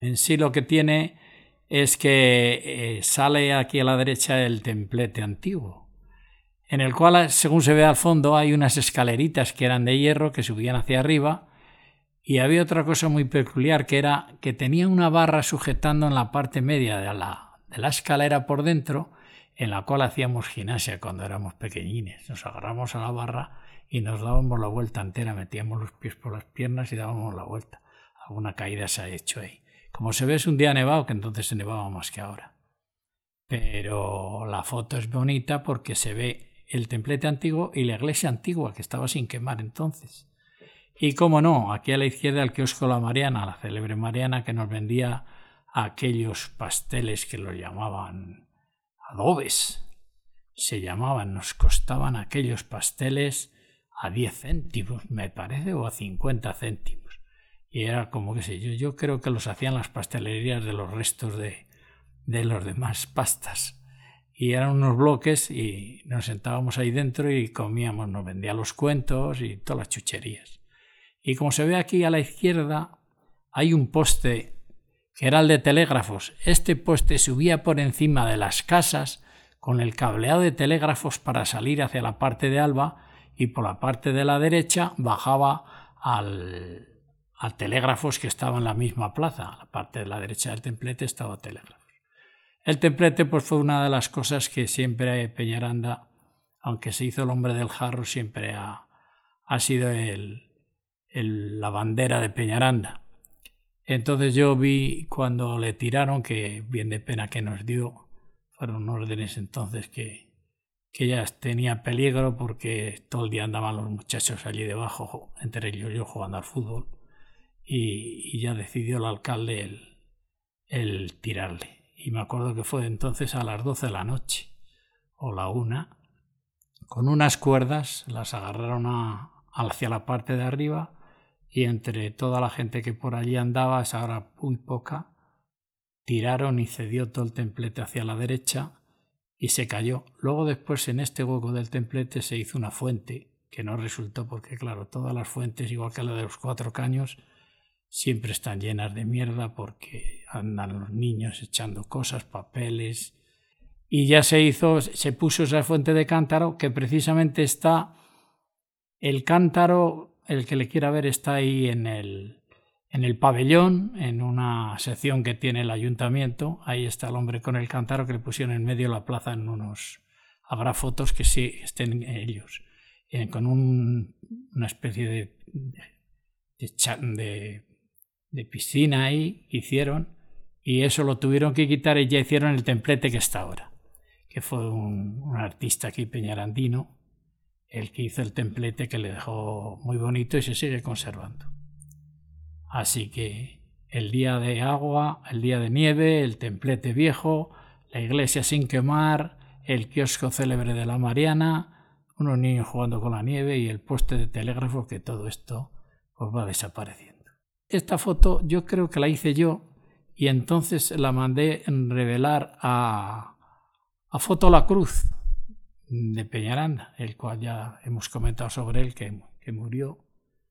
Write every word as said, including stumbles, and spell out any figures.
En sí lo que tiene es que eh, sale aquí a la derecha el templete antiguo, en el cual, según se ve al fondo, hay unas escaleritas que eran de hierro que subían hacia arriba, y había otra cosa muy peculiar, que era que tenía una barra sujetando en la parte media de la, de la escalera por dentro, en la cual hacíamos gimnasia cuando éramos pequeñines. Nos agarramos a la barra y nos dábamos la vuelta entera, metíamos los pies por las piernas y dábamos la vuelta. Alguna caída se ha hecho ahí. Como se ve, es un día nevado, que entonces se nevaba más que ahora. Pero la foto es bonita porque se ve el templete antiguo y la iglesia antigua, que estaba sin quemar entonces. Y cómo no, aquí a la izquierda el kiosco La Mariana, la célebre Mariana, que nos vendía aquellos pasteles que los llamaban adobes. Se llamaban, nos costaban aquellos pasteles a diez céntimos, me parece, o a cincuenta céntimos. Y era como, qué sé yo, yo creo que los hacían las pastelerías de los restos de, de los demás pastas. Y eran unos bloques y nos sentábamos ahí dentro y comíamos, nos vendía los cuentos y todas las chucherías. Y como se ve aquí a la izquierda, hay un poste que era el de telégrafos. Este poste subía por encima de las casas con el cableado de telégrafos para salir hacia la parte de Alba, y por la parte de la derecha bajaba al, al telégrafos, que estaba en la misma plaza. La parte de la derecha del templete estaba telégrafos. El templete pues fue una de las cosas que siempre Peñaranda, aunque se hizo el hombre del jarro, siempre ha, ha sido el, el, la bandera de Peñaranda. Entonces yo vi cuando le tiraron, que bien de pena que nos dio, fueron órdenes entonces que, que ya tenía peligro, porque todo el día andaban los muchachos allí debajo, entre ellos yo, jugando al fútbol, y, y ya decidió el alcalde el, el tirarle. Y me acuerdo que fue entonces a las doce de la noche, o la una, con unas cuerdas, las agarraron a, hacia la parte de arriba, y entre toda la gente que por allí andaba, esa hora muy poca, tiraron y cedió todo el templete hacia la derecha y se cayó. Luego después, en este hueco del templete, se hizo una fuente, que no resultó porque, claro, todas las fuentes, igual que la de los Cuatro Caños, siempre están llenas de mierda porque andan los niños echando cosas, papeles. Y ya se hizo, se puso esa fuente de cántaro, que precisamente está, el cántaro, el que le quiera ver, está ahí en el, en el pabellón, en una sección que tiene el ayuntamiento. Ahí está el hombre con el cántaro, que le pusieron en medio de la plaza en unos... Habrá fotos que sí estén ellos, eh, con un, una especie de, de, de, de piscina ahí que hicieron, y eso lo tuvieron que quitar y ya hicieron el templete que está ahora, que fue un, un artista aquí peñarandino el que hizo el templete, que le dejó muy bonito y se sigue conservando. Así que el día de agua, el día de nieve, el templete viejo, la iglesia sin quemar, el kiosco célebre de la Mariana, unos niños jugando con la nieve y el poste de telégrafo, que todo esto pues va desapareciendo. Esta foto yo creo que la hice yo, y entonces la mandé revelar a, a Foto La Cruz de Peñaranda, el cual ya hemos comentado sobre él, que, que murió.